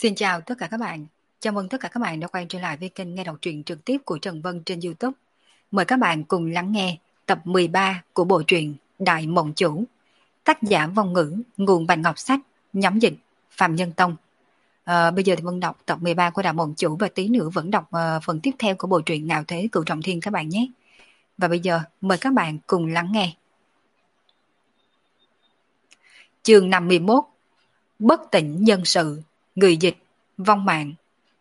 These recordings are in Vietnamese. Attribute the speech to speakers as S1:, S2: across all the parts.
S1: Xin chào tất cả các bạn. Chào mừng tất cả các bạn đã quay trở lại với kênh nghe đọc truyện trực tiếp của Trần Vân trên YouTube. Mời các bạn cùng lắng nghe tập 13 của bộ truyện Đại Mộng Chủ. Tác giả Vong Ngữ, nguồn Bạch Ngọc Sách, nhóm dịch Phạm Nhân Tông. Bây giờ thì Vân đọc tập 13 của Đại Mộng Chủ và tí nữa vẫn đọc phần tiếp theo của bộ truyện Ngạo Thế Cửu Trọng Thiên các bạn nhé. Và bây giờ mời các bạn cùng lắng nghe. Chương 51. Bất tỉnh nhân sự, người dịch, vong mạng.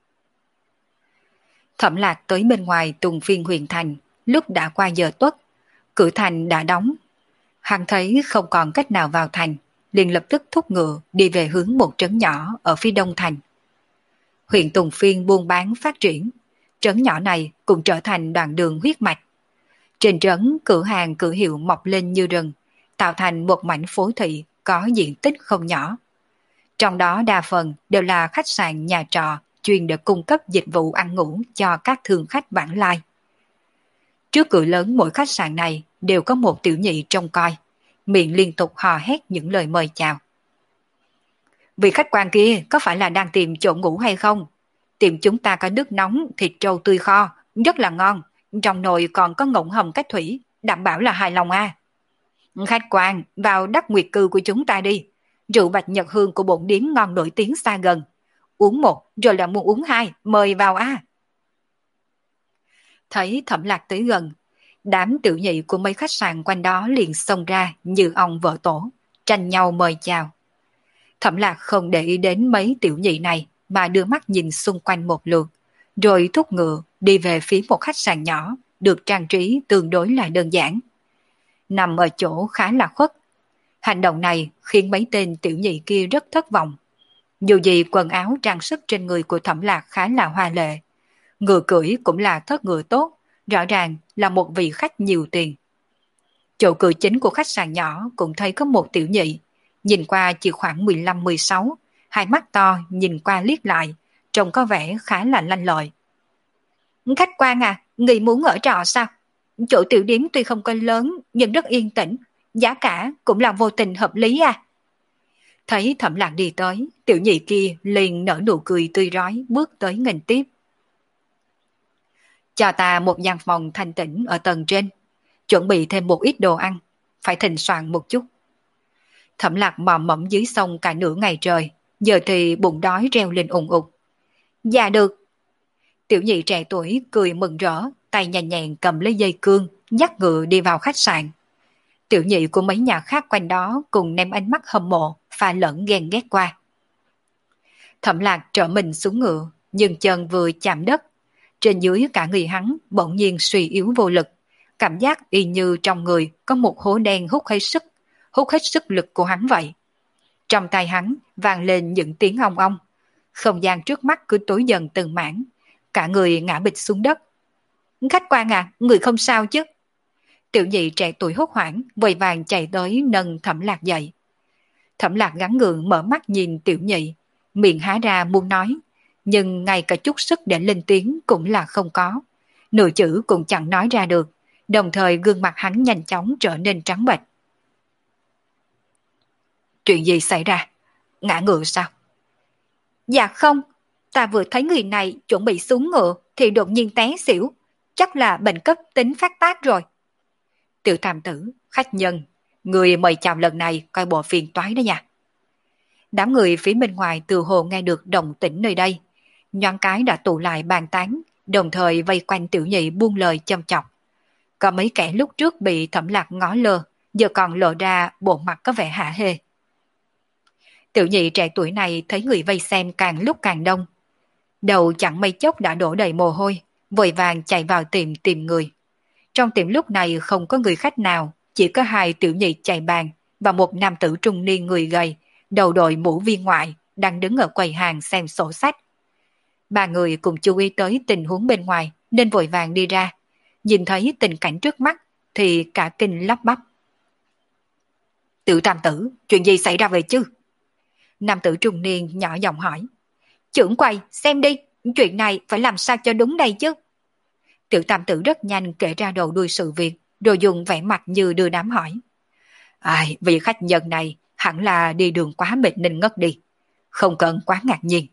S1: Thẩm Lạc tới bên ngoài Tùng Phiên huyện thành, lúc đã qua giờ tuất, cửa thành đã đóng. Hắn thấy không còn cách nào vào thành, liền lập tức thúc ngựa đi về hướng một trấn nhỏ ở phía đông thành. Huyện Tùng Phiên buôn bán phát triển, trấn nhỏ này cũng trở thành đoạn đường huyết mạch. Trên trấn cửa hàng cửa hiệu mọc lên như rừng, tạo thành một mảnh phố thị có diện tích không nhỏ. Trong đó đa phần đều là khách sạn nhà trọ chuyên để cung cấp dịch vụ ăn ngủ cho các thương khách vãng lai. Trước cửa lớn mỗi khách sạn này đều có một tiểu nhị trông coi, miệng liên tục hò hét những lời mời chào. Vị khách quan kia có phải là đang tìm chỗ ngủ hay không? Tiệm chúng ta có nước nóng, thịt trâu tươi kho, rất là ngon. Trong nồi còn có ngỗng hầm cách thủy, đảm bảo là hài lòng à. Khách quan, vào đất nguyệt cư của chúng ta đi. Rượu bạch nhật hương của bổn điếm ngon nổi tiếng xa gần. Uống một rồi là muốn uống hai, mời vào a. Thấy Thẩm Lạc tới gần, đám tiểu nhị của mấy khách sạn quanh đó liền xông ra như ong vỡ tổ, tranh nhau mời chào. Thẩm Lạc không để ý đến mấy tiểu nhị này mà đưa mắt nhìn xung quanh một lượt, rồi thúc ngựa đi về phía một khách sạn nhỏ được trang trí tương đối là đơn giản. Nằm ở chỗ khá là khuất. Hành động này khiến mấy tên tiểu nhị kia rất thất vọng. Dù gì quần áo trang sức trên người của Thẩm Lạc khá là hoa lệ. Ngựa cưỡi cũng là thất ngựa tốt, rõ ràng là một vị khách nhiều tiền. Chỗ cửa chính của khách sạn nhỏ cũng thấy có một tiểu nhị, nhìn qua chỉ khoảng 15-16, hai mắt to nhìn qua liếc lại, trông có vẻ khá là lanh lợi. Khách quan à, người muốn ở trọ sao? Chỗ tiểu điếm tuy không có lớn nhưng rất yên tĩnh, giá cả cũng là vô tình hợp lý à. Thấy Thẩm Lạc đi tới, tiểu nhị kia liền nở nụ cười tươi rói bước tới nghênh tiếp. Cho ta một gian phòng thanh tĩnh ở tầng trên, chuẩn bị thêm một ít đồ ăn, phải thịnh soạn một chút. Thẩm Lạc mò mẫm dưới sông cả nửa ngày trời, giờ thì bụng đói reo lên ùng ục. Dạ được. Tiểu nhị trẻ tuổi cười mừng rỡ, tay nhẹ nhàng cầm lấy dây cương, dắt ngựa đi vào khách sạn. Tiểu nhị của mấy nhà khác quanh đó cùng ném ánh mắt hâm mộ, pha lẫn ghen ghét qua. Thẩm Lạc trở mình xuống ngựa, nhưng chân vừa chạm đất. Trên dưới cả người hắn bỗng nhiên suy yếu vô lực, cảm giác y như trong người có một hố đen hút hết sức lực của hắn vậy. Trong tay hắn vang lên những tiếng ong ong, không gian trước mắt cứ tối dần từng mảng, cả người ngã bịch xuống đất. Khách quan à, người không sao chứ? Tiểu nhị trẻ tuổi hốt hoảng, vội vàng chạy tới nâng Thẩm Lạc dậy. Thẩm Lạc gắng gượng mở mắt nhìn tiểu nhị, miệng há ra muốn nói, nhưng ngay cả chút sức để lên tiếng cũng là không có. Nửa chữ cũng chẳng nói ra được, đồng thời gương mặt hắn nhanh chóng trở nên trắng bệch. Chuyện gì xảy ra? Ngã ngựa sao? Dạ không, ta vừa thấy người này chuẩn bị xuống ngựa thì đột nhiên té xỉu, chắc là bệnh cấp tính phát tác rồi. Tiểu tam tử, khách nhân, người mời chào lần này coi bộ phiền toái đó nha. Đám người phía bên ngoài từ hồ nghe được động tĩnh nơi đây, nhoáng cái đã tụ lại bàn tán, đồng thời vây quanh tiểu nhị buông lời châm chọc. Có mấy kẻ lúc trước bị Thẩm Lạc ngó lơ, giờ còn lộ ra bộ mặt có vẻ hả hê. Tiểu nhị trẻ tuổi này thấy người vây xem càng lúc càng đông. Đầu chẳng mấy chốc đã đổ đầy mồ hôi, vội vàng chạy vào tìm người. Trong tiệm lúc này không có người khách nào, chỉ có hai tiểu nhị chạy bàn và một nam tử trung niên người gầy, đầu đội mũ viên ngoại, đang đứng ở quầy hàng xem sổ sách. Ba người cùng chú ý tới tình huống bên ngoài nên vội vàng đi ra. Nhìn thấy tình cảnh trước mắt thì cả kinh lắp bắp. Tiểu tam tử, chuyện gì xảy ra vậy chứ? Nam tử trung niên nhỏ giọng hỏi. Trưởng quầy, xem đi, chuyện này phải làm sao cho đúng đây chứ? Tiểu tam tử rất nhanh kể ra đầu đuôi sự việc, rồi dùng vẻ mặt như đưa đám hỏi. Ai, vị khách nhân này hẳn là đi đường quá mệt nên ngất đi. Không cần quá ngạc nhiên.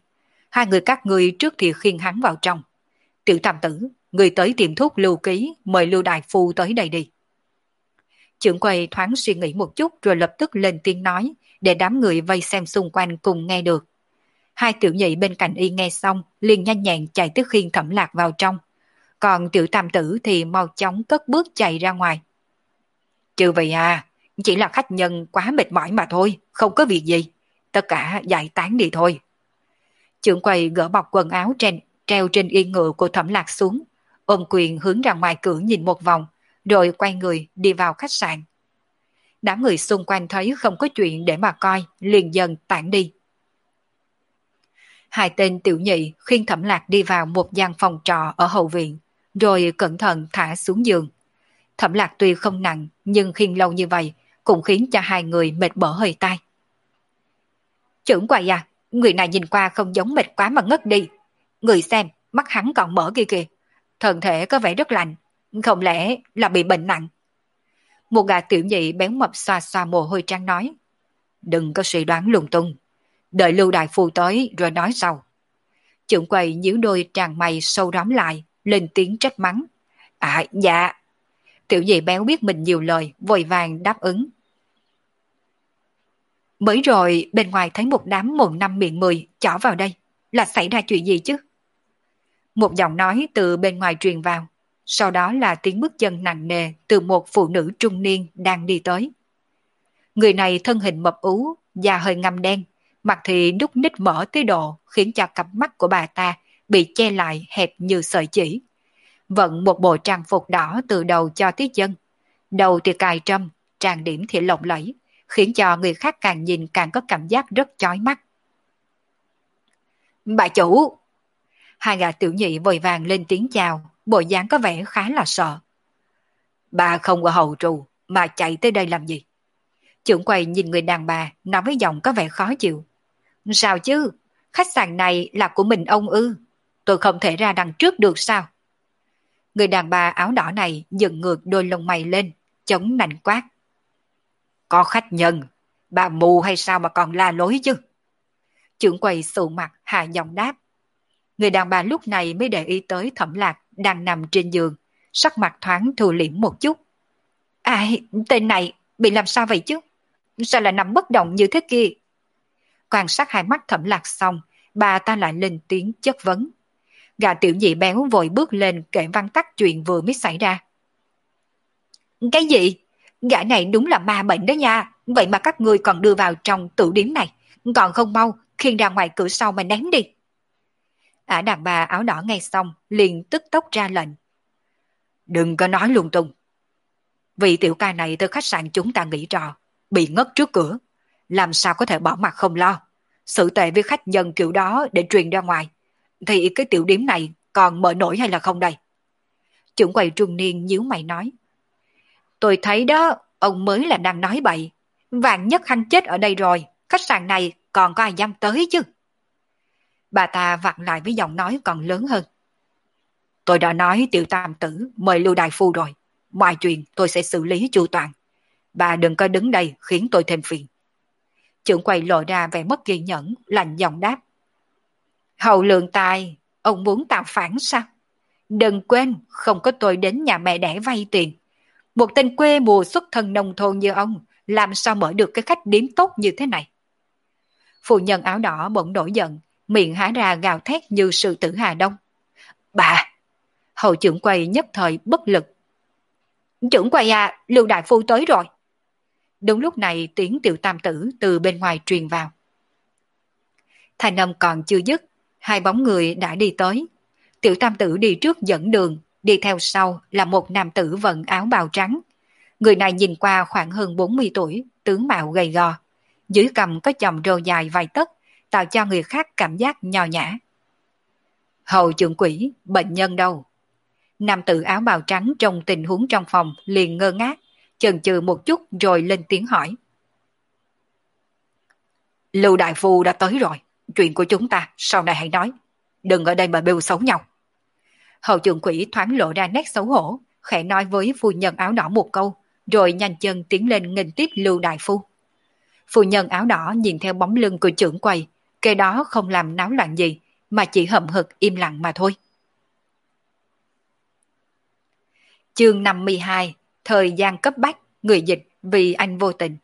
S1: Hai người các ngươi trước thì khiêng hắn vào trong. Tiểu tam tử, người tới tiệm thuốc Lưu Ký, mời Lưu đại phu tới đây đi. Trưởng quầy thoáng suy nghĩ một chút rồi lập tức lên tiếng nói, để đám người vây xem xung quanh cùng nghe được. Hai tiểu nhị bên cạnh y nghe xong, liền nhanh nhẹn chạy tới khiêng Thẩm Lạc vào trong. Còn tiểu tam tử thì mau chóng cất bước chạy ra ngoài. Chư vị à, chỉ là khách nhân quá mệt mỏi mà thôi, không có việc gì. Tất cả giải tán đi thôi. Trưởng quầy gỡ bọc quần áo treo trên yên ngựa của Thẩm Lạc xuống, ôm quyền hướng ra ngoài cửa nhìn một vòng, rồi quay người đi vào khách sạn. Đám người xung quanh thấy không có chuyện để mà coi, liền dần tản đi. Hai tên tiểu nhị khiêng Thẩm Lạc đi vào một gian phòng trọ ở hậu viện, rồi cẩn thận thả xuống giường. Thẩm Lạc tuy không nặng, nhưng khiêng lâu như vậy cũng khiến cho hai người mệt bở hơi tai. Trưởng quầy à, người này nhìn qua không giống mệt quá mà ngất đi. Người xem, mắt hắn còn mở kia kìa. Thân thể có vẻ rất lạnh, không lẽ là bị bệnh nặng? Một gã tiểu nhị béo mập xoa xoa mồ hôi trắng nói. Đừng có suy đoán lung tung. Đợi Lưu đại phu tới rồi nói sau. Trưởng quầy nhíu đôi tràn mày sâu róm lại, lên tiếng trách mắng. À, dạ. Tiểu nhị béo biết mình nhiều lời, vội vàng đáp ứng. Mới rồi bên ngoài thấy một đám mồm năm miệng mười chỏ vào đây, là xảy ra chuyện gì chứ? Một giọng nói từ bên ngoài truyền vào, sau đó là tiếng bước chân nặng nề từ một phụ nữ trung niên đang đi tới. Người này thân hình mập ú, da hơi ngăm đen, mặt thì đúc nít mỡ tới độ khiến cho cặp mắt của bà ta bị che lại hẹp như sợi chỉ. Vận một bộ trang phục đỏ từ đầu cho tới chân, đầu thì cài trâm, trang điểm thì lộng lẫy, khiến cho người khác càng nhìn càng có cảm giác rất chói mắt. Bà chủ! Hai gã tiểu nhị vội vàng lên tiếng chào, bộ dáng có vẻ khá là sợ. Bà không ở hậu trù mà chạy tới đây làm gì? Trưởng quầy nhìn người đàn bà nói với giọng có vẻ khó chịu. Sao chứ? Khách sạn này là của mình ông ư? Tôi không thể ra đằng trước được sao? Người đàn bà áo đỏ này dựng ngược đôi lông mày lên, chống nạnh quát. Có khách nhân, bà mù hay sao mà còn la lối chứ? Trưởng quầy sụ mặt hạ giọng đáp. Người đàn bà lúc này mới để ý tới Thẩm Lạc đang nằm trên giường, sắc mặt thoáng thu liễm một chút. Ai, tên này bị làm sao vậy chứ? Sao lại nằm bất động như thế kia? Quan sát hai mắt Thẩm Lạc xong, bà ta lại lên tiếng chất vấn. Gã tiểu nhị béo vội bước lên kể vắn tắt chuyện vừa mới xảy ra. Cái gì? Gã này đúng là ma bệnh đó nha. Vậy mà các ngươi còn đưa vào trong tử điếm này. Còn không mau, khiêng ra ngoài cửa sau mà ném đi. Ả đàn bà áo đỏ nghe xong, liền tức tốc ra lệnh. Đừng có nói lung tung. Vị tiểu ca này từ khách sạn chúng ta nghỉ trọ, bị ngất trước cửa. Làm sao có thể bỏ mặt không lo. Xử tệ với khách nhân kiểu đó để truyền ra ngoài. Thì cái tiểu điếm này còn mở nổi hay là không đây? Trưởng quầy trung niên nhíu mày nói. Tôi thấy đó, ông mới là đang nói bậy. Vạn nhất hắn chết ở đây rồi, khách sạn này còn có ai dám tới chứ? Bà ta vặn lại với giọng nói còn lớn hơn. Tôi đã nói tiểu tam tử mời Lưu đại phu rồi. Mọi chuyện tôi sẽ xử lý chu toàn. Bà đừng có đứng đây khiến tôi thêm phiền. Trưởng quầy lộ ra vẻ mất kiên nhẫn, lạnh giọng đáp. Hậu lượng tài, ông muốn tạo phản sao? Đừng quên, không có tôi đến nhà mẹ đẻ vay tiền. Một tên quê mùa xuất thân nông thôn như ông, làm sao mở được cái khách điếm tốt như thế này? Phụ nhân áo đỏ bỗng nổi giận, miệng há ra gào thét như sư tử Hà Đông. Bà! Hậu trưởng quầy nhất thời bất lực. Trưởng quầy à, Lưu đại phu tới rồi. Đúng lúc này tiếng tiểu tam tử từ bên ngoài truyền vào. Thanh âm còn chưa dứt, hai bóng người đã đi tới. Tiểu tam tử đi trước dẫn đường, đi theo sau là một nam tử vận áo bào trắng. Người này nhìn qua khoảng hơn 40 tuổi, tướng mạo gầy gò. Dưới cằm có chòm râu dài vài tấc, tạo cho người khác cảm giác nho nhã. Hầu trưởng quỹ, bệnh nhân đâu? Nam tử áo bào trắng trong tình huống trong phòng liền ngơ ngác, chần chừ một chút rồi lên tiếng hỏi. Lưu đại phu đã tới rồi, chuyện của chúng ta sau này hãy nói. Đừng ở đây mà bêu xấu nhau. Hầu trưởng quỹ thoáng lộ ra nét xấu hổ, khẽ nói với phu nhân áo đỏ một câu, rồi nhanh chân tiến lên nghênh tiếp Lưu đại phu. Phu nhân áo đỏ nhìn theo bóng lưng của trưởng quầy, kế đó không làm náo loạn gì, mà chỉ hậm hực im lặng mà thôi. Chương 52, thời gian cấp bách, người dịch vì anh vô tình.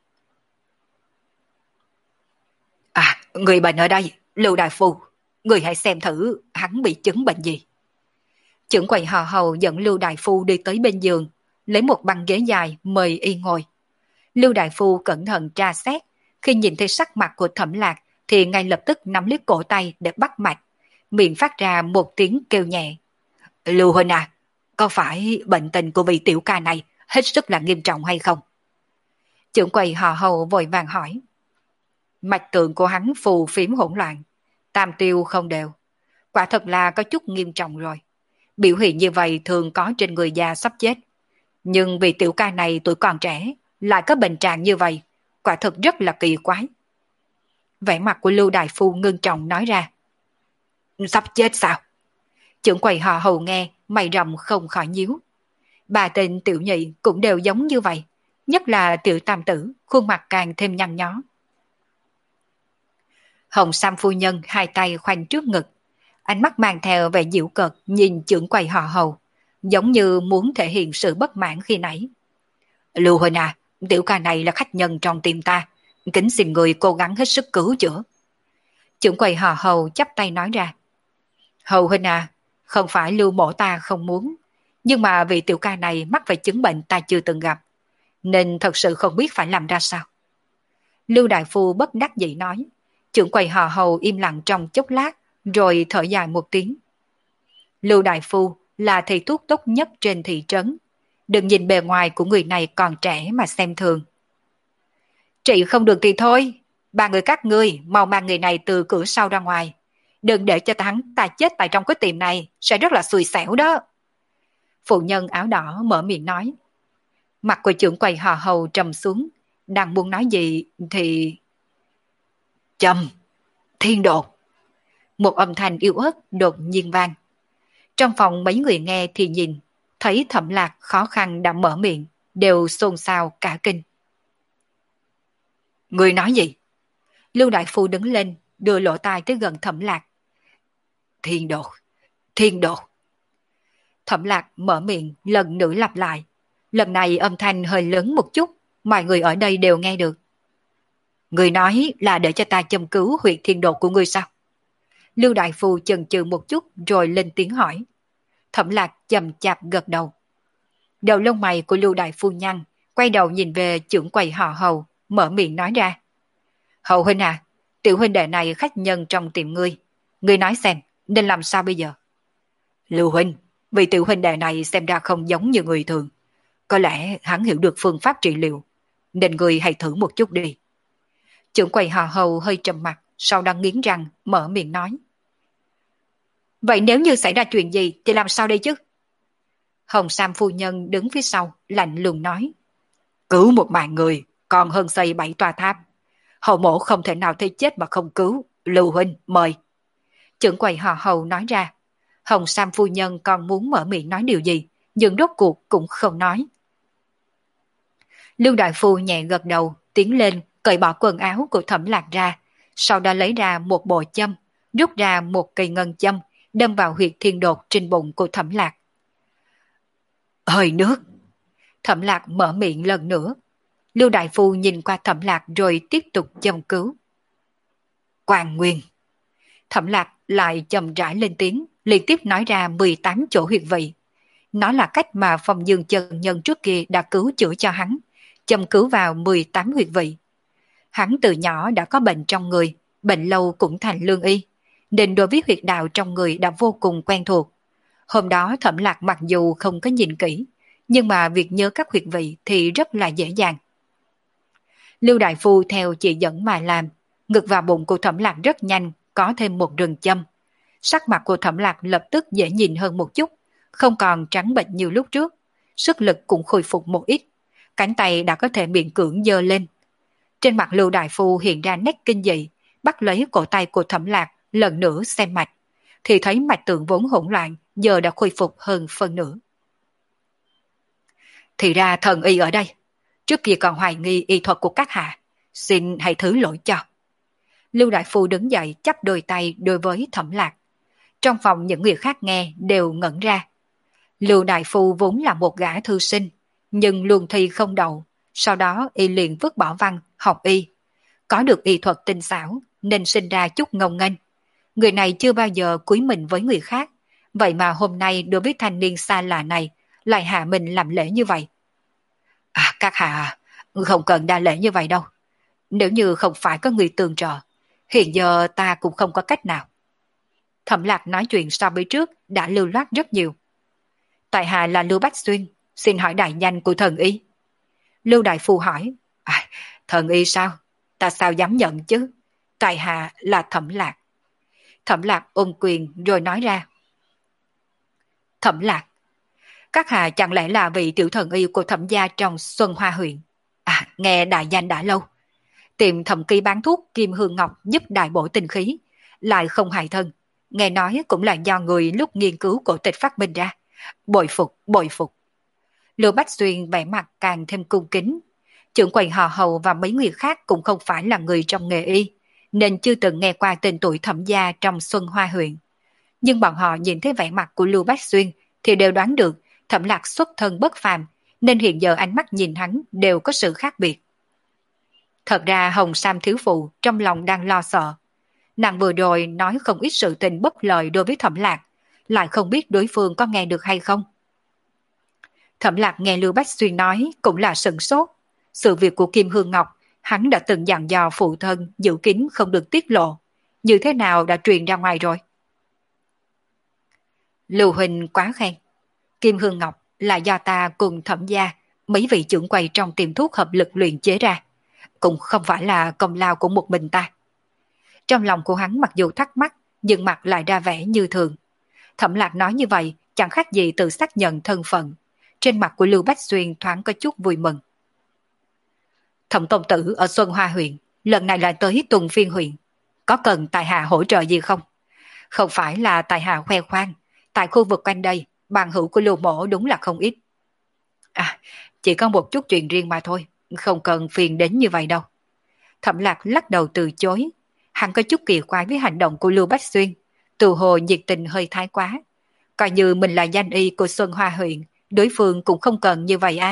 S1: À, người bệnh ở đây, Lưu Đại Phu, người hãy xem thử hắn bị chứng bệnh gì. Trưởng quầy hò hầu dẫn Lưu Đại Phu đi tới bên giường, lấy một băng ghế dài mời y ngồi. Lưu Đại Phu cẩn thận tra xét, khi nhìn thấy sắc mặt của Thẩm Lạc thì ngay lập tức nắm lấy cổ tay để bắt mạch, miệng phát ra một tiếng kêu nhẹ. Lưu huynh à, có phải bệnh tình của vị tiểu ca này hết sức là nghiêm trọng hay không? Trưởng quầy hò hầu vội vàng hỏi. Mạch tượng của hắn phù phiếm hỗn loạn, tam tiêu không đều, quả thật là có chút nghiêm trọng rồi. Biểu hiện như vậy thường có trên người già sắp chết. Nhưng vì tiểu ca này tuổi còn trẻ, lại có bệnh trạng như vậy, quả thật rất là kỳ quái. Vẻ mặt của Lưu Đại Phu ngưng trọng nói ra. Sắp chết sao? Trưởng quầy họ hầu nghe, mày rậm không khỏi nhíu. Bà tên tiểu nhị cũng đều giống như vậy, nhất là tiểu tam tử, khuôn mặt càng thêm nhăn nhó. Hồng Sam phu nhân hai tay khoanh trước ngực, ánh mắt mang theo vẻ giễu cợt nhìn trưởng quầy họ hầu, giống như muốn thể hiện sự bất mãn khi nãy. Lưu huynh à, tiểu ca này là khách nhân trong tim ta, kính xin người cố gắng hết sức cứu chữa. Trưởng quầy họ hầu chắp tay nói ra. Hầu huynh à, không phải Lưu mổ ta không muốn, nhưng mà vì tiểu ca này mắc phải chứng bệnh ta chưa từng gặp, nên thật sự không biết phải làm ra sao. Lưu Đại Phu bất đắc dĩ nói. Trưởng quầy họ hầu im lặng trong chốc lát, rồi thở dài một tiếng. Lưu Đại Phu là thầy thuốc tốt nhất trên thị trấn. Đừng nhìn bề ngoài của người này còn trẻ mà xem thường. Trị không được thì thôi, ba người các ngươi mau mang người này từ cửa sau ra ngoài. Đừng để cho hắn ta chết tại trong cái tiệm này, sẽ rất là xui xẻo đó. Phụ nhân áo đỏ mở miệng nói. Mặt của trưởng quầy họ hầu trầm xuống, đang muốn nói gì thì... Trầm, thiên đột. Một âm thanh yếu ớt đột nhiên vang. Trong phòng mấy người nghe thì nhìn, thấy Thẩm Lạc khó khăn đã mở miệng, đều xôn xao cả kinh. Người nói gì? Lưu Đại Phu đứng lên, đưa lỗ tai tới gần Thẩm Lạc. Thiên đột, thiên đột. Thẩm Lạc mở miệng lần nữa lặp lại. Lần này âm thanh hơi lớn một chút, mọi người ở đây đều nghe được. Người nói là để cho ta châm cứu huyệt thiên đột của ngươi sao? Lưu Đại Phu chần chừ một chút rồi lên tiếng hỏi. Thẩm Lạc chậm chạp gật đầu. Đầu lông mày của Lưu Đại Phu nhăn, quay đầu nhìn về trưởng quầy họ hầu, mở miệng nói ra. Hầu huynh à, tiểu huynh đệ này khách nhân trong tiệm ngươi. Ngươi nói xem, nên làm sao bây giờ? Lưu huynh, vì tiểu huynh đệ này xem ra không giống như người thường. Có lẽ hắn hiểu được phương pháp trị liệu, nên ngươi hãy thử một chút đi. Trưởng quầy họ hầu hơi trầm mặt, sau đó nghiến răng, mở miệng nói. Vậy nếu như xảy ra chuyện gì thì làm sao đây chứ? Hồng Sam phu nhân đứng phía sau, lạnh lùng nói. Cứu một mạng người, còn hơn xây 7 tòa tháp. Hầu mổ không thể nào thấy chết mà không cứu. Lưu huynh, mời. Trưởng quầy họ hầu nói ra. Hồng Sam phu nhân còn muốn mở miệng nói điều gì, nhưng rốt cuộc cũng không nói. Lưu Đại Phu nhẹ gật đầu, tiến lên, cởi bỏ quần áo của Thẩm Lạc ra, sau đó lấy ra một bộ châm, rút ra một cây ngân châm, đâm vào huyệt thiên đột trên bụng của Thẩm Lạc. Hơi nước. Thẩm Lạc mở miệng lần nữa. Lưu Đại Phu nhìn qua Thẩm Lạc rồi tiếp tục châm cứu. Quang Nguyên. Thẩm Lạc lại chậm rãi lên tiếng, liên tiếp nói ra 18 chỗ huyệt vị. Nó là cách mà Phong Dương chân nhân trước kia đã cứu chữa cho hắn, châm cứu vào 18 huyệt vị. Hắn từ nhỏ đã có bệnh trong người, bệnh lâu cũng thành lương y, nên đối với huyệt đạo trong người đã vô cùng quen thuộc. Hôm đó Thẩm Lạc mặc dù không có nhìn kỹ, nhưng mà việc nhớ các huyệt vị thì rất là dễ dàng. Lưu Đại Phu theo chỉ dẫn mà làm, ngực vào bụng của Thẩm Lạc rất nhanh, có thêm một rừng châm. Sắc mặt của Thẩm Lạc lập tức dễ nhìn hơn một chút, không còn trắng bệch như lúc trước, sức lực cũng khôi phục một ít, cánh tay đã có thể miễn cưỡng giơ lên. Trên mặt Lưu Đại Phu hiện ra nét kinh dị, bắt lấy cổ tay của Thẩm Lạc lần nữa xem mạch, thì thấy mạch tượng vốn hỗn loạn giờ đã khôi phục hơn phân nửa. Thì ra thần y ở đây, trước kia còn hoài nghi y thuật của các hạ, xin hãy thứ lỗi cho. Lưu Đại Phu đứng dậy chắp đôi tay đối với Thẩm Lạc, Trong phòng những người khác nghe đều ngẩn ra. Lưu Đại Phu vốn là một gã thư sinh, nhưng luân thi không đậu, sau đó y liền vứt bỏ văn, học y. Có được y thuật tinh xảo nên sinh ra chút ngông nghênh. Người này chưa bao giờ cúi mình với người khác, vậy mà hôm nay đối với thanh niên xa lạ này lại hạ mình làm lễ như vậy. Các hạ, không cần đa lễ như vậy đâu. Nếu như không phải có người tương trợ, hiện giờ ta cũng không có cách nào. Thẩm Lạc nói chuyện so với trước đã lưu loát rất nhiều. Tại hạ là Lưu Bách Xuyên, xin hỏi đại danh của thần y. Lưu Đại Phu hỏi, thần y sao? Ta sao dám nhận chứ? Tại hạ là Thẩm Lạc. Thẩm Lạc ôm quyền rồi nói ra. Thẩm Lạc, các hạ chẳng lẽ là vị tiểu thần y của Thẩm gia trong Xuân Hoa huyện? Nghe đại danh đã lâu. Tìm Thẩm Kỳ bán thuốc Kim Hương Ngọc giúp đại bổ tinh khí, lại không hại thân. Nghe nói cũng là do người lúc nghiên cứu cổ tịch phát minh ra. Bội phục, bội phục. Lưu Bách Xuyên vẻ mặt càng thêm cung kính. Trưởng quầy họ Hầu và mấy người khác cũng không phải là người trong nghề y, nên chưa từng nghe qua tên tuổi Thẩm gia trong Xuân Hoa huyện. Nhưng bọn họ nhìn thấy vẻ mặt của Lưu Bách Xuyên thì đều đoán được Thẩm Lạc xuất thân bất phàm, nên hiện giờ ánh mắt nhìn hắn đều có sự khác biệt. Thật ra Hồng Sam thiếu phụ trong lòng đang lo sợ. Nàng vừa rồi nói không ít sự tình bất lợi đối với Thẩm Lạc, lại không biết đối phương có nghe được hay không. Thẩm Lạc nghe Lưu Bách Xuyên nói cũng là sửng sốt. Sự việc của Kim Hương Ngọc, hắn đã từng dặn dò phụ thân giữ kín không được tiết lộ. Như thế nào đã truyền ra ngoài rồi? Lưu huynh quá khen. Kim Hương Ngọc là do ta cùng Thẩm gia, mấy vị trưởng quầy trong tiệm thuốc hợp lực luyện chế ra. Cũng không phải là công lao của một mình ta. Trong lòng của hắn mặc dù thắc mắc, nhưng mặt lại ra vẻ như thường. Thẩm Lạc nói như vậy chẳng khác gì tự xác nhận thân phận. Trên mặt của Lưu Bách Xuyên thoáng có chút vui mừng. Thẩm công tử ở Xuân Hoa huyện, lần này lại tới Tuần Phiên huyện. Có cần tài hạ hỗ trợ gì không? Không phải là tài hạ khoe khoang. Tại khu vực quanh đây, bằng hữu của Lưu mổ đúng là không ít. Chỉ có một chút chuyện riêng mà thôi. Không cần phiền đến như vậy đâu. Thẩm Lạc lắc đầu từ chối. Hắn có chút kỳ quái với hành động của Lưu Bách Xuyên. Từ hồ nhiệt tình hơi thái quá. Coi như mình là danh y của Xuân Hoa huyện, đối phương cũng không cần như vậy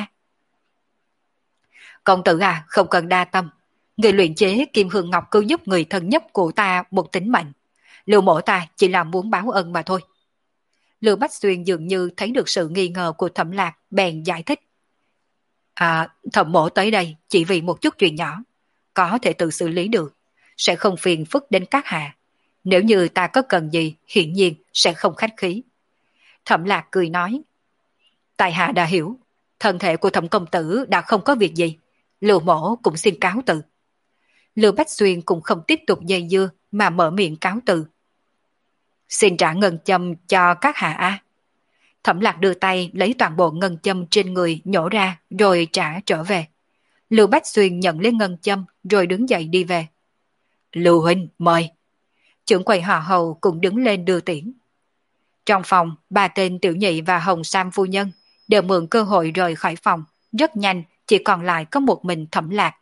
S1: Công tử không cần đa tâm. Người luyện chế Kim Hương Ngọc cứu giúp người thân nhất của ta một tính mệnh. Lưu mổ ta chỉ là muốn báo ân mà thôi. Lưu Bách Xuyên dường như thấy được sự nghi ngờ của Thẩm Lạc, bèn giải thích. Thẩm mổ tới đây chỉ vì một chút chuyện nhỏ, có thể tự xử lý được, sẽ không phiền phức đến các hạ. Nếu như ta có cần gì, hiển nhiên sẽ không khách khí. Thẩm Lạc cười nói. Tại hạ đã hiểu, thân thể của Thẩm công tử đã không có việc gì, Lưu mổ cũng xin cáo từ. Lưu Bách Xuyên cũng không tiếp tục dây dưa mà mở miệng cáo từ. Xin trả ngân châm cho các hạ Thẩm Lạc đưa tay lấy toàn bộ ngân châm trên người nhổ ra rồi trả trở về. Lưu Bách Xuyên nhận lấy ngân châm rồi đứng dậy đi về. Lưu huynh mời. Trưởng quầy họ Hầu cũng đứng lên đưa tiễn. Trong phòng, ba tên tiểu nhị và Hồng Sam phu nhân đều mượn cơ hội rời khỏi phòng. Rất nhanh chỉ còn lại có một mình Thẩm Lạc.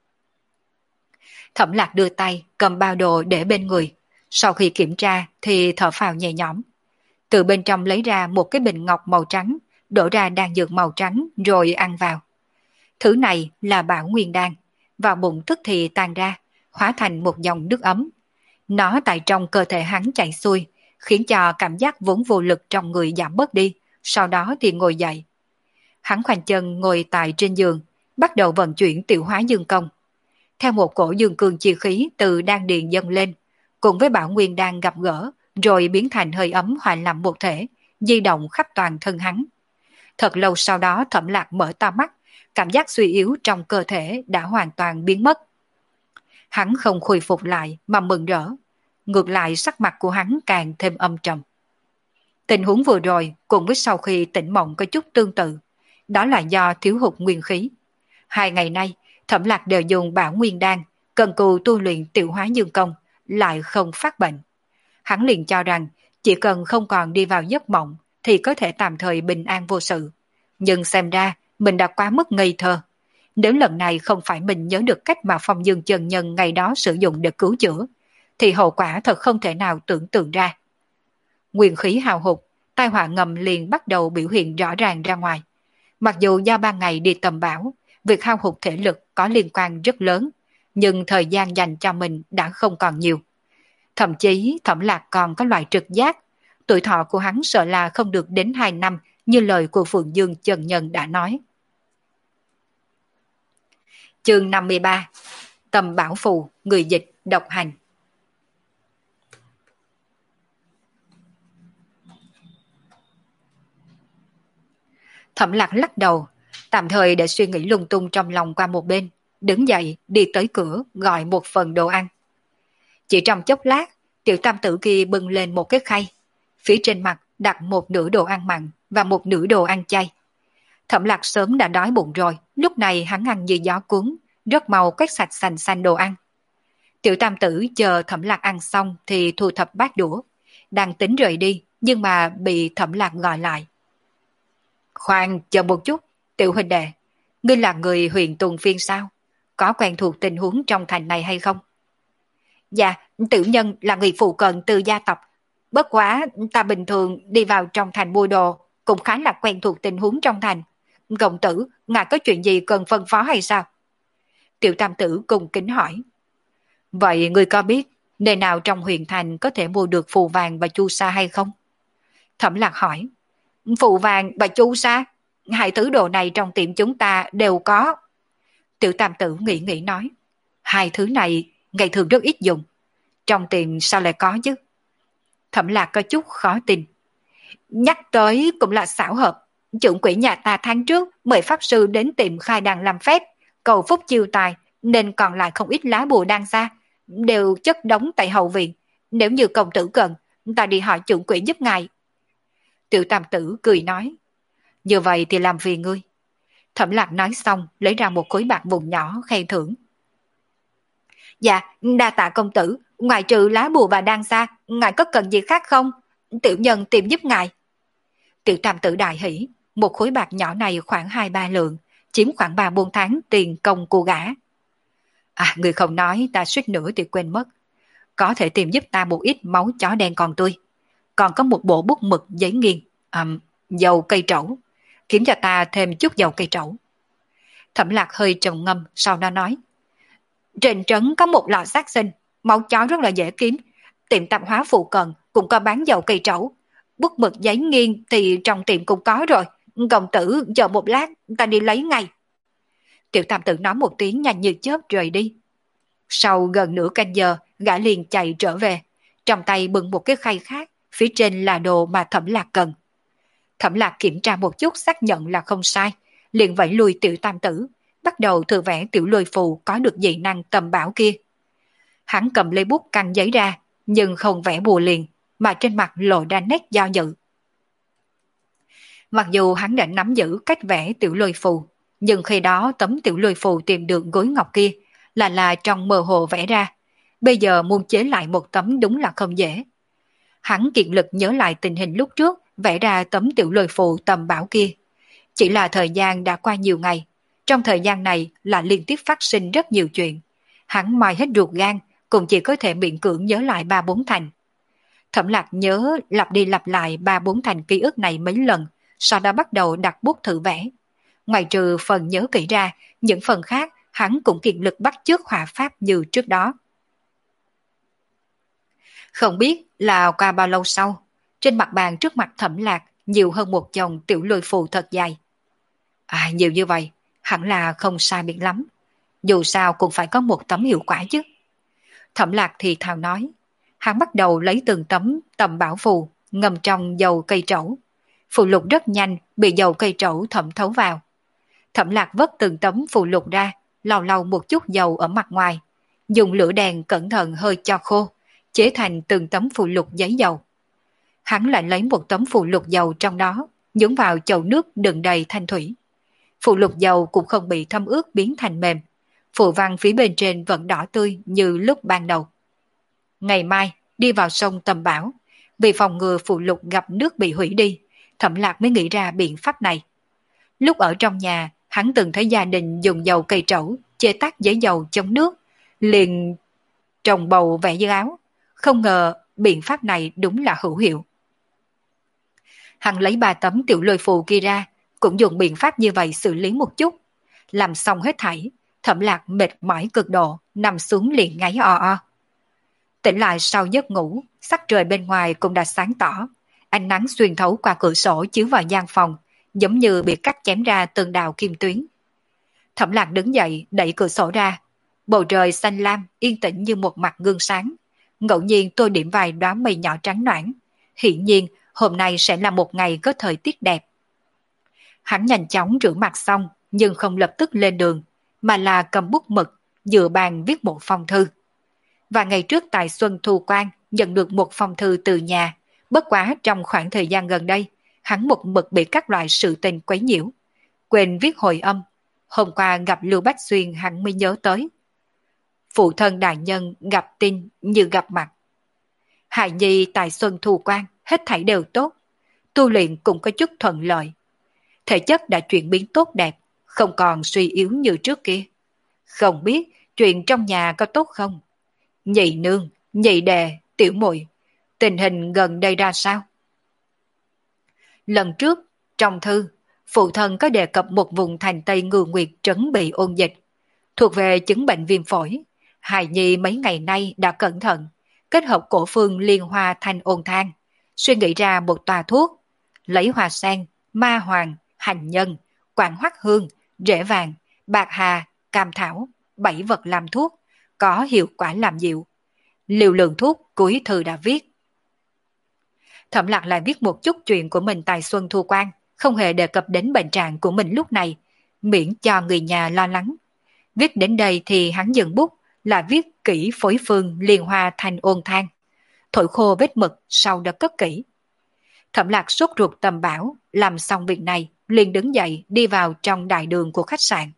S1: Thẩm Lạc đưa tay cầm bao đồ để bên người. Sau khi kiểm tra thì thở phào nhẹ nhõm. Từ bên trong lấy ra một cái bình ngọc màu trắng, đổ ra đan dược màu trắng rồi ăn vào. Thứ này là bảo nguyên đan, vào bụng tức thì tan ra, hóa thành một dòng nước ấm. Nó tại trong cơ thể hắn chảy xuôi, khiến cho cảm giác vốn vô lực trong người giảm bớt đi, sau đó thì ngồi dậy. Hắn khoanh chân ngồi tại trên giường, bắt đầu vận chuyển tiểu hóa dương công. Theo một cổ dương cương chi khí từ đan điền dâng lên, cùng với bảo nguyên đan gặp gỡ, rồi biến thành hơi ấm hòa làm một thể, di động khắp toàn thân hắn. Thật lâu sau đó Thẩm Lạc mở to mắt, cảm giác suy yếu trong cơ thể đã hoàn toàn biến mất. Hắn không khôi phục lại mà mừng rỡ, ngược lại sắc mặt của hắn càng thêm âm trầm. Tình huống vừa rồi cùng với sau khi tỉnh mộng có chút tương tự, đó là do thiếu hụt nguyên khí. 2 ngày nay, Thẩm Lạc đều dùng bảo nguyên đan, cần cù tu luyện tiểu hóa dương công, lại không phát bệnh. Hắn liền cho rằng chỉ cần không còn đi vào giấc mộng thì có thể tạm thời bình an vô sự. Nhưng xem ra mình đã quá mức ngây thơ. Nếu lần này không phải mình nhớ được cách mà Phong Dương chân nhân ngày đó sử dụng để cứu chữa, thì hậu quả thật không thể nào tưởng tượng ra. Nguyên khí hao hụt, tai họa ngầm liền bắt đầu biểu hiện rõ ràng ra ngoài. Mặc dù do 3 ngày đi tầm bão, việc hao hụt thể lực có liên quan rất lớn, nhưng thời gian dành cho mình đã không còn nhiều. Thậm chí Thẩm Lạc còn có loại trực giác, tuổi thọ của hắn sợ là không được đến 2 năm như lời của Phượng Dương Chân Nhân đã nói. Chương 53. Tầm bảo phù, người dịch, độc hành. Thẩm Lạc lắc đầu, tạm thời để suy nghĩ lung tung trong lòng qua một bên, đứng dậy đi tới cửa gọi một phần đồ ăn. Chỉ trong chốc lát, tiểu tam tử kia bưng lên một cái khay, phía trên mặt đặt một nửa đồ ăn mặn và một nửa đồ ăn chay. Thẩm Lạc sớm đã đói bụng rồi, lúc này hắn ăn như gió cuốn, rất mau quét sạch sành xanh đồ ăn. Tiểu tam tử chờ Thẩm Lạc ăn xong thì thu thập bát đũa, đang tính rời đi nhưng mà bị Thẩm Lạc gọi lại. Khoan, chờ một chút, tiểu huynh đệ, ngươi là người huyện Tùng Phiên sao? Có quen thuộc tình huống trong thành này hay không? Dạ, tiểu nhân là người phụ cận từ gia tộc. Bất quá, ta bình thường đi vào trong thành mua đồ, cũng khá là quen thuộc tình huống trong thành. Công tử, ngài có chuyện gì cần phân phó hay sao? Tiểu tam tử cùng kính hỏi. Vậy ngươi có biết nơi nào trong huyện thành có thể mua được phù vàng và chu sa hay không? Thẩm Lạc hỏi. Phù vàng và chu sa, hai thứ đồ này trong tiệm chúng ta đều có. Tiểu tam tử nghĩ nói. Hai thứ này ngày thường rất ít dùng, trong tiệm sao lại có chứ? Thẩm Lạc có chút khó tin. Nhắc tới cũng là xảo hợp, trưởng quỹ nhà ta tháng trước mời pháp sư đến tiệm khai đàn làm phép, cầu phúc chiêu tài, nên còn lại không ít lá bùa đan xa, đều chất đống tại hậu viện. Nếu như công tử cần, ta đi hỏi trưởng quỹ giúp ngài. Tiểu tam tử cười nói. Như vậy thì làm phiền ngươi. Thẩm Lạc nói xong lấy ra một khối bạc vùng nhỏ khen thưởng. Dạ, đa tạ công tử, ngoài trừ lá bùa và đan xa, ngài có cần gì khác không? Tiểu nhân tìm giúp ngài. Tiểu tam tử đại hỉ, một khối bạc nhỏ này khoảng 2-3 lượng, chiếm khoảng 3-4 tháng tiền công của gã. À, người không nói ta suýt nữa thì quên mất. Có thể tìm giúp ta một ít máu chó đen còn tươi. Còn có một bộ bút mực giấy nghiền, dầu cây trẩu. Kiếm cho ta thêm chút dầu cây trẩu. Thẩm Lạc hơi trầm ngâm, sau đó nói. Trên trấn có một lò sát sinh, máu chó rất là dễ kiếm. Tiệm tạp hóa phụ cận cũng có bán dầu cây trẩu. Bút mực giấy nghiêng thì trong tiệm cũng có rồi. Công tử chờ một lát, ta đi lấy ngay. Tiểu tam tử nói một tiếng nhanh như chớp rời đi. Sau gần nửa canh giờ, gã liền chạy trở về. Trong tay bưng một cái khay khác, phía trên là đồ mà Thẩm Lạc cần. Thẩm Lạc kiểm tra một chút xác nhận là không sai, liền vẫy lui tiểu tam tử, bắt đầu thử vẽ tiểu lôi phù có được dị năng tầm bảo kia. Hắn cầm lấy bút căng giấy ra, nhưng không vẽ bùa liền, mà trên mặt lộ ra nét do dự. Mặc dù hắn đã nắm giữ cách vẽ tiểu lôi phù, nhưng khi đó tấm tiểu lôi phù tìm được gối ngọc kia là trong mơ hồ vẽ ra. Bây giờ muốn chế lại một tấm đúng là không dễ. Hắn kiệt lực nhớ lại tình hình lúc trước vẽ ra tấm tiểu lôi phù tầm bảo kia. Chỉ là thời gian đã qua nhiều ngày, trong thời gian này là liên tiếp phát sinh rất nhiều chuyện. Hắn moi hết ruột gan, cũng chỉ có thể miễn cưỡng nhớ lại 3-4 thành. Thẩm Lạc nhớ lặp đi lặp lại 3-4 thành ký ức này mấy lần, sau đó bắt đầu đặt bút thử vẽ. Ngoài trừ phần nhớ kỹ ra, những phần khác hắn cũng kiệt lực bắt chước họa pháp như trước đó. Không biết là qua bao lâu sau, trên mặt bàn trước mặt Thẩm Lạc nhiều hơn một chồng tiểu lôi phù thật dài. À, nhiều như vậy, hẳn là không sai biệt lắm. Dù sao cũng phải có một tấm hiệu quả chứ. Thẩm Lạc thì thào nói. Hắn bắt đầu lấy từng tấm tầm bảo phù, ngâm trong dầu cây trẩu. Phù lục rất nhanh bị dầu cây trẩu thẩm thấu vào. Thẩm Lạc vớt từng tấm phù lục ra, lau lau một chút dầu ở mặt ngoài, dùng lửa đèn cẩn thận hơi cho khô, chế thành từng tấm phù lục giấy dầu. Hắn lại lấy một tấm phù lục dầu trong đó, nhúng vào chậu nước đựng đầy thanh thủy. Phù lục dầu cũng không bị thấm ướt biến thành mềm, phù văn phía bên trên vẫn đỏ tươi như lúc ban đầu. Ngày mai đi vào sông Tầm Bảo, vì phòng ngừa phù lục gặp nước bị hủy đi, Thẩm Lạc mới nghĩ ra biện pháp này. Lúc ở trong nhà, hắn từng thấy gia đình dùng dầu cây trẩu chế tác giấy dầu chống nước, liền trồng bầu vẽ dưa áo. Không ngờ biện pháp này đúng là hữu hiệu. Hắn lấy 3 tấm tiểu lôi phù kia ra, cũng dùng biện pháp như vậy xử lý một chút. Làm xong hết thảy, Thẩm Lạc mệt mỏi cực độ, nằm xuống liền ngáy o o. Tỉnh lại sau giấc ngủ, sắc trời bên ngoài cũng đã sáng tỏ. Ánh nắng xuyên thấu qua cửa sổ chiếu vào gian phòng, giống như bị cắt chém ra từng đạo kim tuyến. Thẩm Lạc đứng dậy đẩy cửa sổ ra. Bầu trời xanh lam, yên tĩnh như một mặt gương sáng. Ngẫu nhiên tôi điểm vài đóa mây nhỏ trắng noãn. Hiển nhiên, hôm nay sẽ là một ngày có thời tiết đẹp. Hắn nhanh chóng rửa mặt xong, nhưng không lập tức lên đường, mà là cầm bút mực, dựa bàn viết một phong thư. Và ngày trước tại Xuân Thu Quan nhận được một phong thư từ nhà, bất quá trong khoảng thời gian gần đây, hắn một mực bị các loại sự tình quấy nhiễu. Quên viết hồi âm, hôm qua gặp Lưu Bách Xuyên hắn mới nhớ tới. Phụ thân đại nhân gặp tin như gặp mặt. Hải Nhi tại Xuân Thu Quan hết thảy đều tốt, tu luyện cũng có chút thuận lợi. Thể chất đã chuyển biến tốt đẹp, không còn suy yếu như trước kia. Không biết chuyện trong nhà có tốt không? Nhị nương, nhị đệ, tiểu muội, tình hình gần đây ra sao? Lần trước, trong thư, phụ thân có đề cập một vùng thành Tây Ngư Nguyệt trấn bị ôn dịch, thuộc về chứng bệnh viêm phổi. Hài Nhi mấy ngày nay đã cẩn thận, kết hợp cổ phương liên hoa thanh ôn thang, suy nghĩ ra một tòa thuốc, lấy hoa sen, ma hoàng, hành nhân, quảng hoắc hương, rễ vàng, bạc hà, cam thảo, 7 vật làm thuốc, có hiệu quả làm dịu. Liều lượng thuốc cuối thư đã viết. Thẩm Lạc lại viết một chút chuyện của mình tại Xuân Thu Quan, không hề đề cập đến bệnh trạng của mình lúc này, miễn cho người nhà lo lắng. Viết đến đây thì hắn dừng bút, là viết kỹ phối phương liên hoa thanh ôn thang, thổi khô vết mực sau đó cất kỹ. Thẩm Lạc sốt ruột tầm bảo, làm xong việc này, liền đứng dậy đi vào trong đại đường của khách sạn.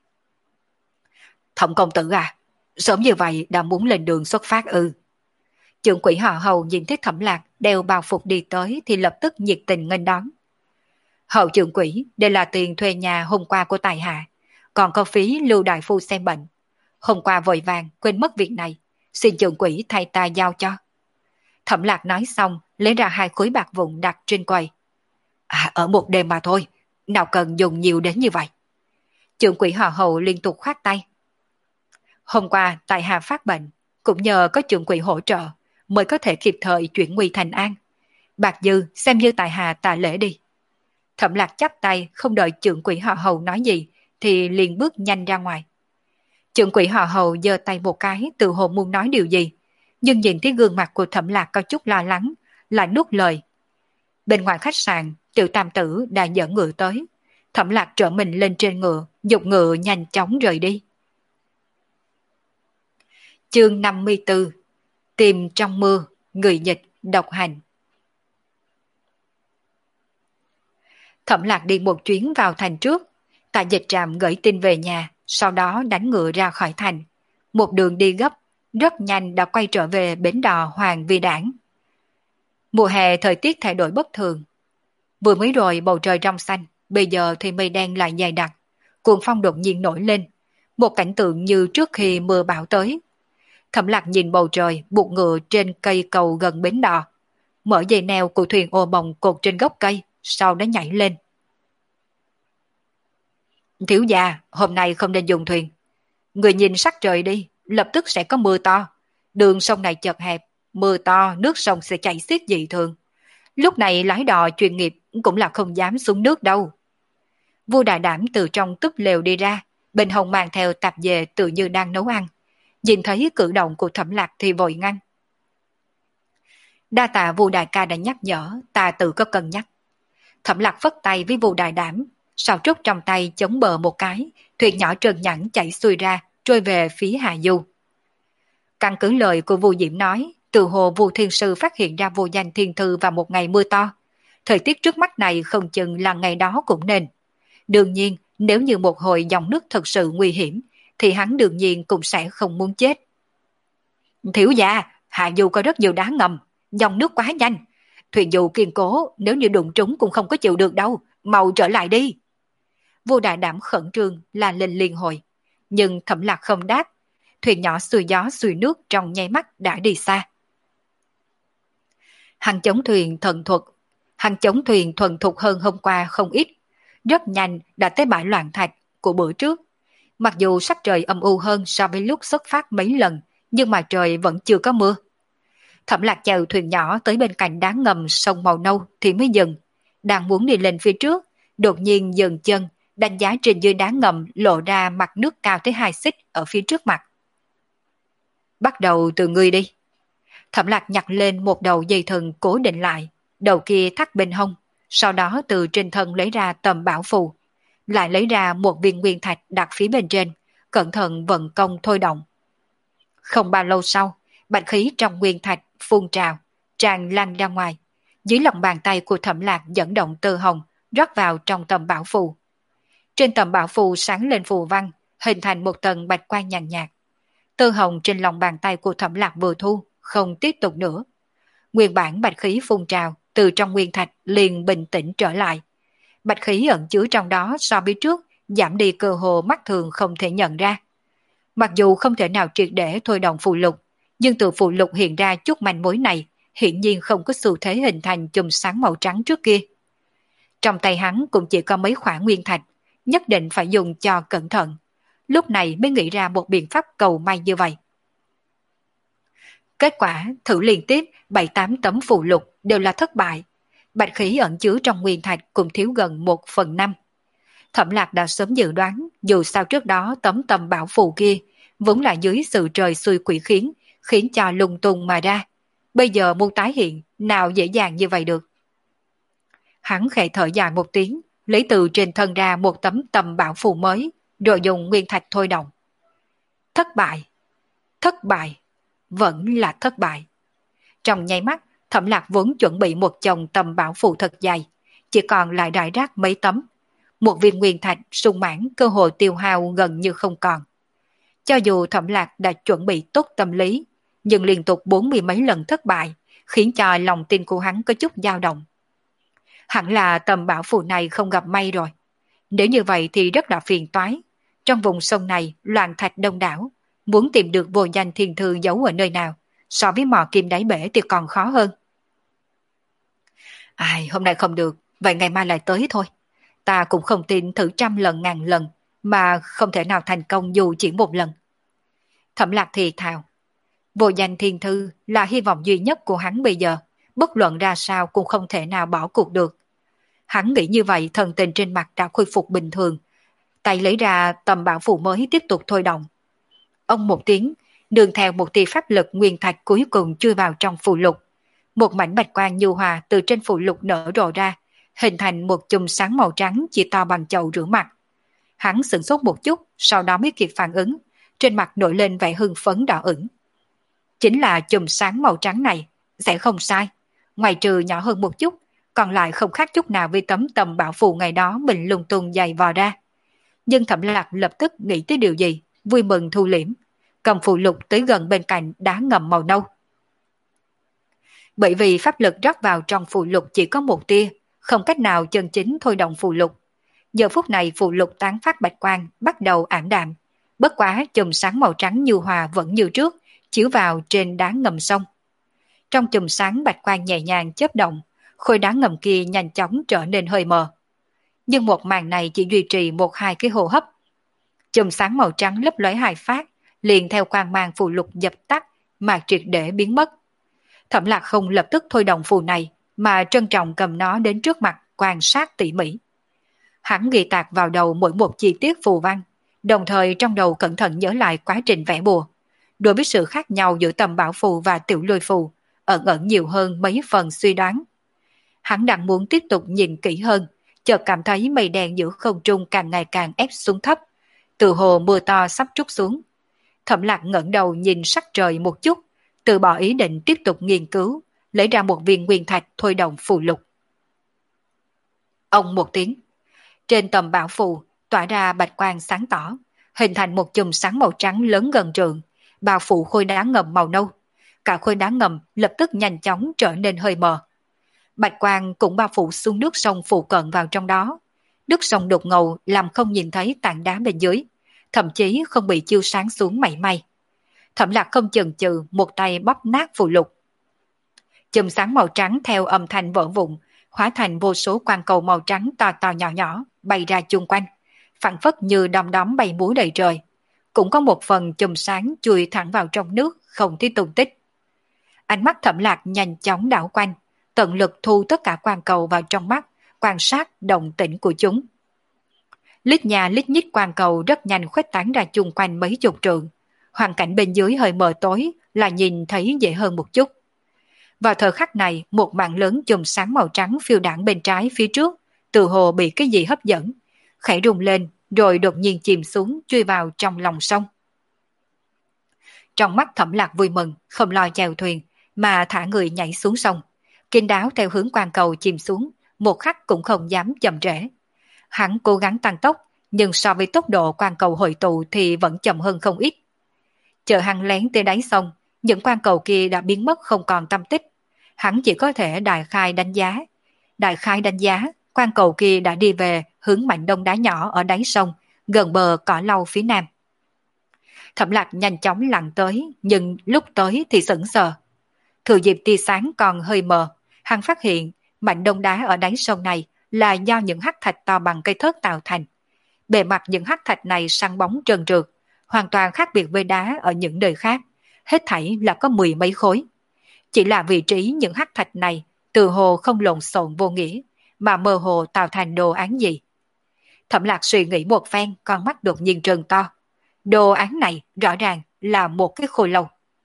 S1: Thẩm công tử à, sớm như vậy đã muốn lên đường xuất phát ư? Trưởng quỹ họ Hầu nhìn thấy Thẩm Lạc đeo bào phục đi tới thì lập tức nhiệt tình nghênh đón. Hầu trưởng quỹ, đây là tiền thuê nhà hôm qua của tài hạ, còn có phí Lưu đại phu xem bệnh. Hôm qua vội vàng quên mất việc này, xin trưởng quỹ thay ta giao cho. Thẩm Lạc nói xong, lấy ra 2 khối bạc vụn đặt trên quầy. Ở một đêm mà thôi, nào cần dùng nhiều đến như vậy. Trưởng quỹ họ Hầu liên tục khoát tay. Hôm qua tại hạ phát bệnh, cũng nhờ có trưởng quỹ hỗ trợ mới có thể kịp thời chuyển nguy thành an. Bạc dư xem như tại hạ tạ lễ đi. Thẩm Lạc chắp tay không đợi trưởng quỹ họ Hầu nói gì thì liền bước nhanh ra ngoài. Trưởng quỹ họ Hầu giơ tay một cái tự hồ muốn nói điều gì, nhưng nhìn thấy gương mặt của Thẩm Lạc có chút lo lắng, lại nuốt lời. Bên ngoài khách sạn, Tiểu Tam Tử đã dẫn ngựa tới. Thẩm Lạc trở mình lên trên ngựa, dục ngựa nhanh chóng rời đi. Chương 54. Tìm trong mưa, người dịch, độc hành. Thẩm Lạc đi một chuyến vào thành trước, tại dịch trạm gửi tin về nhà, sau đó đánh ngựa ra khỏi thành. Một đường đi gấp, rất nhanh đã quay trở về bến đò Hoàng Vi Đản. Mùa hè thời tiết thay đổi bất thường. Vừa mới rồi bầu trời trong xanh, bây giờ thì mây đen lại dày đặc, cuồng phong đột nhiên nổi lên, một cảnh tượng như trước khi mưa bão tới. Thẩm Lạc nhìn bầu trời buộc ngựa trên cây cầu gần bến đò, mở dây neo của thuyền ô bồng cột trên gốc cây, sau đó nhảy lên. Thiếu gia, hôm nay không nên dùng thuyền. Người nhìn sắc trời đi, lập tức sẽ có mưa to. Đường sông này chật hẹp, mưa to nước sông sẽ chảy xiết dị thường. Lúc này lái đò chuyên nghiệp cũng là không dám xuống nước đâu. Vua Đại Đảm từ trong túp lều đi ra, bên hông mang theo tạp dề tự như đang nấu ăn. Nhìn thấy cử động của Thẩm Lạc thì vội ngăn. Đa tạ Vua Đại ca đã nhắc nhở, ta tự có cân nhắc. Thẩm Lạc phất tay với Vua Đại Đảm, sau trúc trong tay chống bờ một cái, thuyền nhỏ trơn nhẵn chạy xuôi ra, trôi về phía Hạ Du. Căn cứ lời của Vua Diễm nói, từ hồ Vua Thiên Sư phát hiện ra vô danh thiên thư vào một ngày mưa to. Thời tiết trước mắt này không chừng là ngày đó cũng nên. Đương nhiên, nếu như một hồi dòng nước thật sự nguy hiểm, thì hắn đương nhiên cũng sẽ không muốn chết. Thiếu gia, Hạ Du có rất nhiều đá ngầm, dòng nước quá nhanh. Thuyền dù kiên cố, nếu như đụng trúng cũng không có chịu được đâu, mau trở lại đi. Vua Đại Đảm khẩn trương la lên liên hồi, nhưng Thẩm Lạc không đáp. Thuyền nhỏ xuôi gió xuôi nước trong nháy mắt đã đi xa. Hắn chống thuyền thần thuật, Hắn chống thuyền thuần thục hơn hôm qua không ít, rất nhanh đã tới bãi loạn thạch của bữa trước. Mặc dù sắc trời âm u hơn so với lúc xuất phát mấy lần, nhưng mà trời vẫn chưa có mưa. Thẩm Lạc chèo thuyền nhỏ tới bên cạnh đá ngầm sông màu nâu thì mới dừng. Đang muốn đi lên phía trước, đột nhiên dừng chân, đánh giá trên dưới đá ngầm lộ ra mặt nước cao tới 2 xích ở phía trước mặt. Bắt đầu từ ngươi đi. Thẩm Lạc nhặt lên một đầu dây thừng cố định lại, đầu kia thắt bên hông, sau đó từ trên thân lấy ra tầm bảo phù, lại lấy ra một viên nguyên thạch đặt phía bên trên, cẩn thận vận công thôi động. Không bao lâu sau, bạch khí trong nguyên thạch phun trào, tràn lan ra ngoài. Dưới lòng bàn tay của Thẩm Lạc dẫn động tơ hồng, rót vào trong tầm bảo phù. Trên tầm bảo phù sáng lên phù văn, hình thành một tầng bạch quang nhàn nhạt. Tơ hồng trên lòng bàn tay của Thẩm Lạc vừa thu, không tiếp tục nữa. Nguyên bản bạch khí phun trào, từ trong nguyên thạch liền bình tĩnh trở lại. Bạch khí ẩn chứa trong đó so với trước, giảm đi cơ hồ mắt thường không thể nhận ra. Mặc dù không thể nào triệt để thôi động phù lục, nhưng từ phù lục hiện ra chút manh mối này, hiển nhiên không có xu thế hình thành chùm sáng màu trắng trước kia. Trong tay hắn cũng chỉ có mấy khoả nguyên thạch, nhất định phải dùng cho cẩn thận. Lúc này mới nghĩ ra một biện pháp cầu may như vậy. Kết quả thử liên tiếp 7-8 tấm phù lục đều là thất bại. Bạch khí ẩn chứa trong nguyên thạch cũng thiếu gần 1/5. Thẩm Lạc đã sớm dự đoán, dù sao trước đó tấm tầm bảo phù kia vốn là dưới sự trời xui quỷ khiến cho lung tung mà ra. Bây giờ muốn tái hiện, nào dễ dàng như vậy được. Hắn khẽ thở dài một tiếng, lấy từ trên thân ra một tấm tầm bảo phù mới, rồi dùng nguyên thạch thôi động. Thất bại, thất bại, vẫn là thất bại. Trong nháy mắt, Thẩm Lạc vốn chuẩn bị một chồng tầm bảo phù thật dày, chỉ còn lại rải rác mấy tấm. Một viên nguyên thạch sung mãn cơ hội tiêu hao gần như không còn. Cho dù Thẩm Lạc đã chuẩn bị tốt tâm lý, nhưng liên tục 40 mấy lần thất bại, khiến cho lòng tin của hắn có chút dao động. Hẳn là tầm bảo phù này không gặp may rồi. Nếu như vậy thì rất là phiền toái. Trong vùng sông này loạn thạch đông đảo, muốn tìm được vô danh thiên thư giấu ở nơi nào, so với mò kim đáy bể thì còn khó hơn. Ai, hôm nay không được, vậy ngày mai lại tới thôi. Ta cũng không tin thử 100 lần 1000 lần, mà không thể nào thành công dù chỉ một lần. Thẩm Lạc thì thào. Vô danh thiên thư là hy vọng duy nhất của hắn bây giờ, bất luận ra sao cũng không thể nào bỏ cuộc được. Hắn nghĩ như vậy, thần tình trên mặt đã khôi phục bình thường, tay lấy ra tầm bảo phù mới tiếp tục thôi động. Ông một tiếng, đường theo một tia pháp lực nguyên thạch cuối cùng chui vào trong phù lục. Một mảnh bạch quang nhu hòa từ trên phù lục nở rộ ra, hình thành một chùm sáng màu trắng chỉ to bằng chậu rửa mặt. Hắn sửng sốt một chút, sau đó mới kịp phản ứng, trên mặt nổi lên vẻ hưng phấn đỏ ửng. Chính là chùm sáng màu trắng này, sẽ không sai. Ngoài trừ nhỏ hơn một chút, còn lại không khác chút nào với tấm tầm bảo phù ngày đó mình lung tung giày vò ra. Nhưng Thẩm Lạc lập tức nghĩ tới điều gì, vui mừng thu liễm, cầm phù lục tới gần bên cạnh đá ngầm màu nâu. Bởi vì pháp lực rót vào trong phù lục chỉ có một tia, không cách nào chân chính thôi động phù lục. Giờ phút này phù lục tán phát bạch quang bắt đầu ảm đạm, bất quá chùm sáng màu trắng như hòa vẫn như trước, chiếu vào trên đá ngầm sông. Trong chùm sáng bạch quang nhẹ nhàng chớp động, khối đá ngầm kia nhanh chóng trở nên hơi mờ. Nhưng một màn này chỉ duy trì 1-2 cái hô hấp. Chùm sáng màu trắng lấp lóe hai phát, liền theo quang mang phù lục dập tắt mà triệt để biến mất. Thẩm Lạc không lập tức thôi động phù này, mà trân trọng cầm nó đến trước mặt quan sát tỉ mỉ. Hắn ghi tạc vào đầu mỗi một chi tiết phù văn, đồng thời trong đầu cẩn thận nhớ lại quá trình vẽ bùa. Đối với sự khác nhau giữa tầm bảo phù và tiểu lôi phù, ẩn ẩn nhiều hơn mấy phần suy đoán. Hắn đang muốn tiếp tục nhìn kỹ hơn, chợt cảm thấy mây đen giữa không trung càng ngày càng ép xuống thấp, từ hồ mưa to sắp trút xuống. Thẩm Lạc ngẩng đầu nhìn sắc trời một chút, từ bỏ ý định tiếp tục nghiên cứu, lấy ra một viên nguyên thạch thôi động phù lục. Ông một tiếng, trên tầm bảo phù tỏa ra bạch quang sáng tỏ, hình thành một chùm sáng màu trắng lớn gần trượng, bao phủ khối đá ngầm màu nâu. Cả khối đá ngầm lập tức nhanh chóng trở nên hơi mờ. Bạch quang cũng bao phủ xuống nước sông phụ cận vào trong đó. Nước sông đục ngầu làm không nhìn thấy tảng đá bên dưới, thậm chí không bị chiếu sáng xuống mảy may. Thẩm Lạc không chần chừ, một tay bóp nát phù lục. Chùm sáng màu trắng theo âm thanh vỡ vụn, hóa thành vô số quang cầu màu trắng to to nhỏ nhỏ bay ra chung quanh, phảng phất như đom đóm bay múa đầy trời. Cũng có một phần chùm sáng chui thẳng vào trong nước, không thấy tung tích. Ánh mắt Thẩm Lạc nhanh chóng đảo quanh, tận lực thu tất cả quang cầu vào trong mắt, quan sát động tĩnh của chúng. Lít nhà lít nhít quang cầu rất nhanh khuếch tán ra chung quanh mấy chục trượng. Hoàn cảnh bên dưới hơi mờ tối là nhìn thấy dễ hơn một chút. Vào thời khắc này, một mảng lớn chùm sáng màu trắng phiêu đãng bên trái phía trước, từ hồ bị cái gì hấp dẫn, khẽ rung lên rồi đột nhiên chìm xuống chui vào trong lòng sông. Trong mắt Thẩm Lạc vui mừng, không lo chèo thuyền, mà thả người nhảy xuống sông. Kín đáo theo hướng quang cầu chìm xuống, một khắc cũng không dám chậm trễ. Hắn cố gắng tăng tốc, nhưng so với tốc độ quang cầu hội tụ thì vẫn chậm hơn không ít. Chờ hắn lén tới đáy sông, những quang cầu kia đã biến mất không còn tâm tích. Hắn chỉ có thể đại khai đánh giá. Đại khai đánh giá, quang cầu kia đã đi về hướng mảnh đông đá nhỏ ở đáy sông, gần bờ cỏ lau phía nam. Thẩm Lạc nhanh chóng lặn tới, nhưng lúc tới thì sững sờ. Thừa dịp tia sáng còn hơi mờ, hắn phát hiện mảnh đông đá ở đáy sông này là do những hắc thạch to bằng cây thớt tạo thành. Bề mặt những hắc thạch này sáng bóng trơn trượt, hoàn toàn khác biệt với đá ở những nơi khác, hết thảy là có 10 mấy khối. Chỉ là vị trí những hắc thạch này từ hồ không lộn xộn vô nghĩa, mà mơ hồ tạo thành đồ án gì. Thẩm Lạc suy nghĩ một phen, con mắt đột nhiên trừng to. Đồ án này rõ ràng là một cái khôi lầu.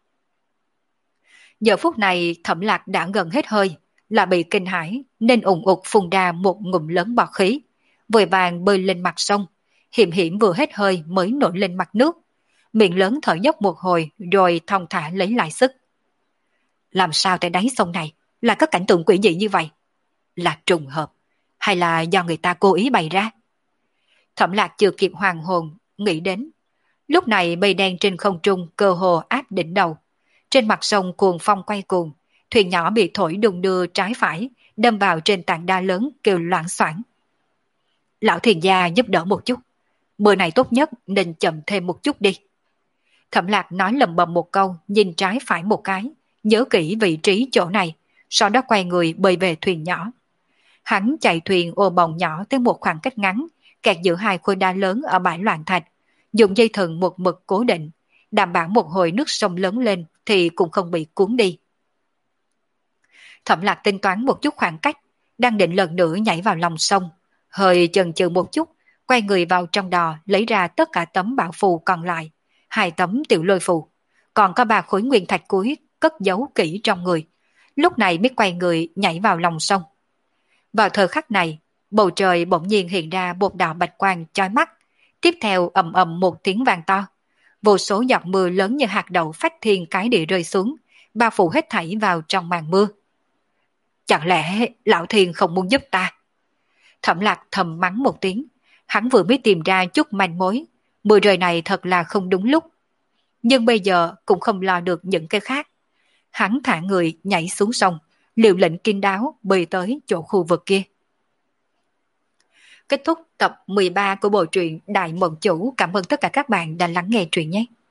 S1: Giờ phút này Thẩm Lạc đã gần hết hơi, là bị kinh hãi nên ủng ục phun ra một ngụm lớn bọt khí, vội vàng bơi lên mặt sông, hiểm hiểm vừa hết hơi mới nổi lên mặt nước, miệng lớn thở dốc một hồi rồi thong thả lấy lại sức. Làm sao tại đáy sông này là có cảnh tượng quỷ dị như vậy? Là trùng hợp hay là do người ta cố ý bày ra? Thẩm Lạc chưa kịp hoàn hồn nghĩ đến, lúc này mây đen trên không trung cơ hồ áp đỉnh đầu. Trên mặt sông cuồng phong quay cuồng, thuyền nhỏ bị thổi đung đưa trái phải, đâm vào trên tảng đá lớn kêu loảng xoảng. Lão thuyền gia giúp đỡ một chút, bữa này tốt nhất nên chậm thêm một chút đi. Thẩm Lạc nói lầm bầm một câu, nhìn trái phải một cái, nhớ kỹ vị trí chỗ này, sau đó quay người bơi về thuyền nhỏ. Hắn chạy thuyền ô bồng nhỏ tới một khoảng cách ngắn, kẹt giữa hai khối đá lớn ở bãi loạn thạch, dùng dây thừng một mực cố định, đảm bảo một hồi nước sông lớn lên thì cũng không bị cuốn đi. Thẩm Lạc tính toán một chút khoảng cách, đang định lần nữa nhảy vào lòng sông, hơi chần chừ một chút, quay người vào trong đò lấy ra tất cả tấm bảo phù còn lại, 2 tấm tiểu lôi phù, còn có 3 khối nguyên thạch cuối cất giấu kỹ trong người. Lúc này mới quay người nhảy vào lòng sông. Vào thời khắc này, bầu trời bỗng nhiên hiện ra một đạo bạch quang chói mắt, tiếp theo ầm ầm một tiếng vang to. Vô số giọt mưa lớn như hạt đậu phách thiên cái địa rơi xuống, bao phủ hết thảy vào trong màn mưa. Chẳng lẽ lão thiên không muốn giúp ta? Thẩm Lạc thầm mắng một tiếng, hắn vừa mới tìm ra chút manh mối, mưa rơi này thật là không đúng lúc. Nhưng bây giờ cũng không lo được những cái khác. Hắn thả người nhảy xuống sông, liều lệnh kín đáo bơi tới chỗ khu vực kia. Kết thúc tập 13 của bộ truyện Đại Mộng Chủ. Cảm ơn tất cả các bạn đã lắng nghe truyện nhé.